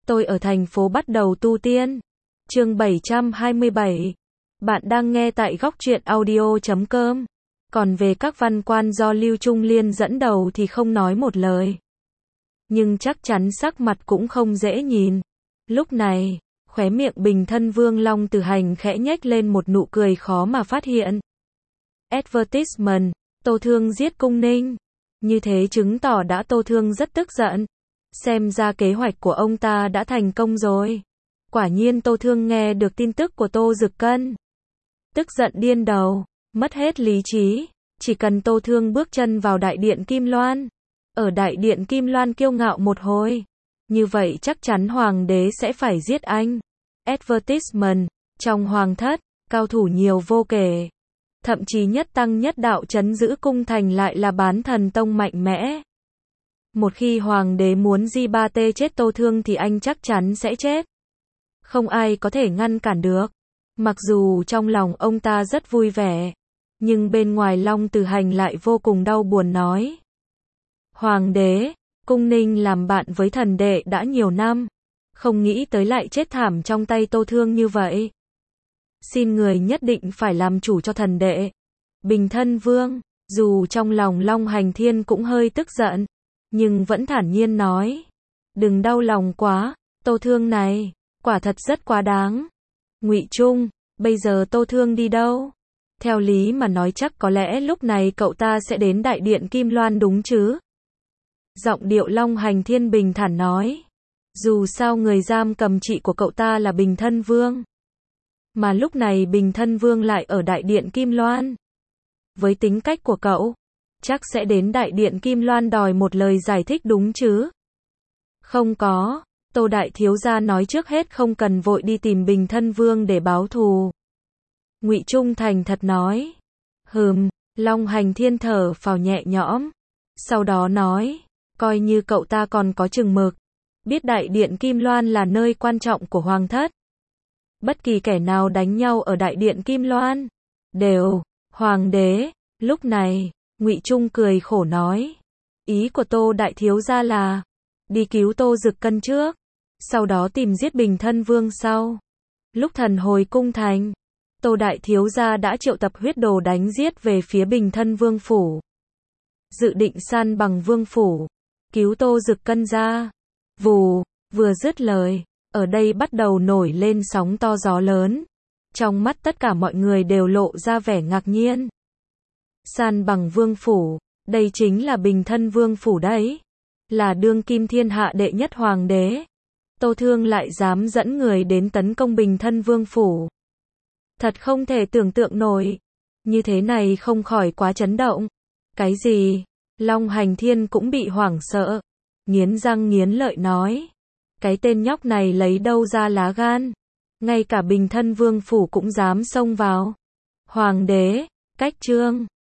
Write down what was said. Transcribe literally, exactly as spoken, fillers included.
Tôi ở thành phố bắt đầu tu tiên. Chương bảy trăm hai mươi bảy. Bạn đang nghe tại góc truyện audio chấm com. Còn về các văn quan do Lưu Trung Liên dẫn đầu thì không nói một lời. Nhưng chắc chắn sắc mặt cũng không dễ nhìn. Lúc này, khóe miệng Bình Thân Vương Long Tử Hành khẽ nhếch lên một nụ cười khó mà phát hiện. Advertisement, Tô Thương giết Cung Ninh. Như thế chứng tỏ đã Tô Thương rất tức giận. Xem ra kế hoạch của ông ta đã thành công rồi. Quả nhiên Tô Thương nghe được tin tức của Tô Dực Cân. Tức giận điên đầu, mất hết lý trí. Chỉ cần Tô Thương bước chân vào đại điện Kim Loan. Ở đại điện Kim Loan kiêu ngạo một hồi. Như vậy chắc chắn hoàng đế sẽ phải giết anh. Advertisement, trong hoàng thất, cao thủ nhiều vô kể. Thậm chí nhất tăng nhất đạo trấn giữ cung thành lại là bán thần tông mạnh mẽ. Một khi hoàng đế muốn Di Ba Tê chết Tô Thương thì anh chắc chắn sẽ chết. Không ai có thể ngăn cản được. Mặc dù trong lòng ông ta rất vui vẻ, nhưng bên ngoài Long Tử Hành lại vô cùng đau buồn nói. Hoàng đế, Cung Ninh làm bạn với thần đệ đã nhiều năm. Không nghĩ tới lại chết thảm trong tay Tô Thương như vậy. Xin người nhất định phải làm chủ cho thần đệ. Bình Thân Vương, dù trong lòng Long Hành Thiên cũng hơi tức giận, nhưng vẫn thản nhiên nói. Đừng đau lòng quá, Tô Thương này, quả thật rất quá đáng. Ngụy Trung, bây giờ Tô Thương đi đâu? Theo lý mà nói chắc có lẽ lúc này cậu ta sẽ đến đại điện Kim Loan đúng chứ? Giọng điệu Long Hành Thiên bình thản nói. Dù sao người giam cầm chị của cậu ta là Bình Thân Vương. Mà lúc này Bình Thân Vương lại ở đại điện Kim Loan. Với tính cách của cậu, chắc sẽ đến đại điện Kim Loan đòi một lời giải thích đúng chứ? Không có, Tô Đại Thiếu Gia nói trước hết không cần vội đi tìm Bình Thân Vương để báo thù. Ngụy Trung thành thật nói. Hừm, Long Hành Thiên thở phào nhẹ nhõm. Sau đó nói, coi như cậu ta còn có chừng mực. Biết đại điện Kim Loan là nơi quan trọng của hoàng thất. Bất kỳ kẻ nào đánh nhau ở đại điện Kim Loan đều, hoàng đế. Lúc này, Ngụy Trung cười khổ nói. Ý của Tô Đại Thiếu Gia là đi cứu Tô Dực Cân trước, sau đó tìm giết Bình Thân Vương sau. Lúc thần hồi cung thành, Tô Đại Thiếu Gia đã triệu tập huyết đồ đánh giết về phía Bình Thân Vương phủ. Dự định san bằng vương phủ, cứu Tô Dực Cân ra. Vù, vừa dứt lời, ở đây bắt đầu nổi lên sóng to gió lớn. Trong mắt tất cả mọi người đều lộ ra vẻ ngạc nhiên. San bằng vương phủ, đây chính là Bình Thân Vương phủ đấy. Là đương kim thiên hạ đệ nhất hoàng đế. Tô Thương lại dám dẫn người đến tấn công Bình Thân Vương phủ. Thật không thể tưởng tượng nổi. Như thế này không khỏi quá chấn động. Cái gì? Long Hành Thiên cũng bị hoảng sợ. Nghiến răng nghiến lợi nói. Cái tên nhóc này lấy đâu ra lá gan? Ngay cả Bình Thân Vương phủ cũng dám xông vào. Hoàng đế, cách chương.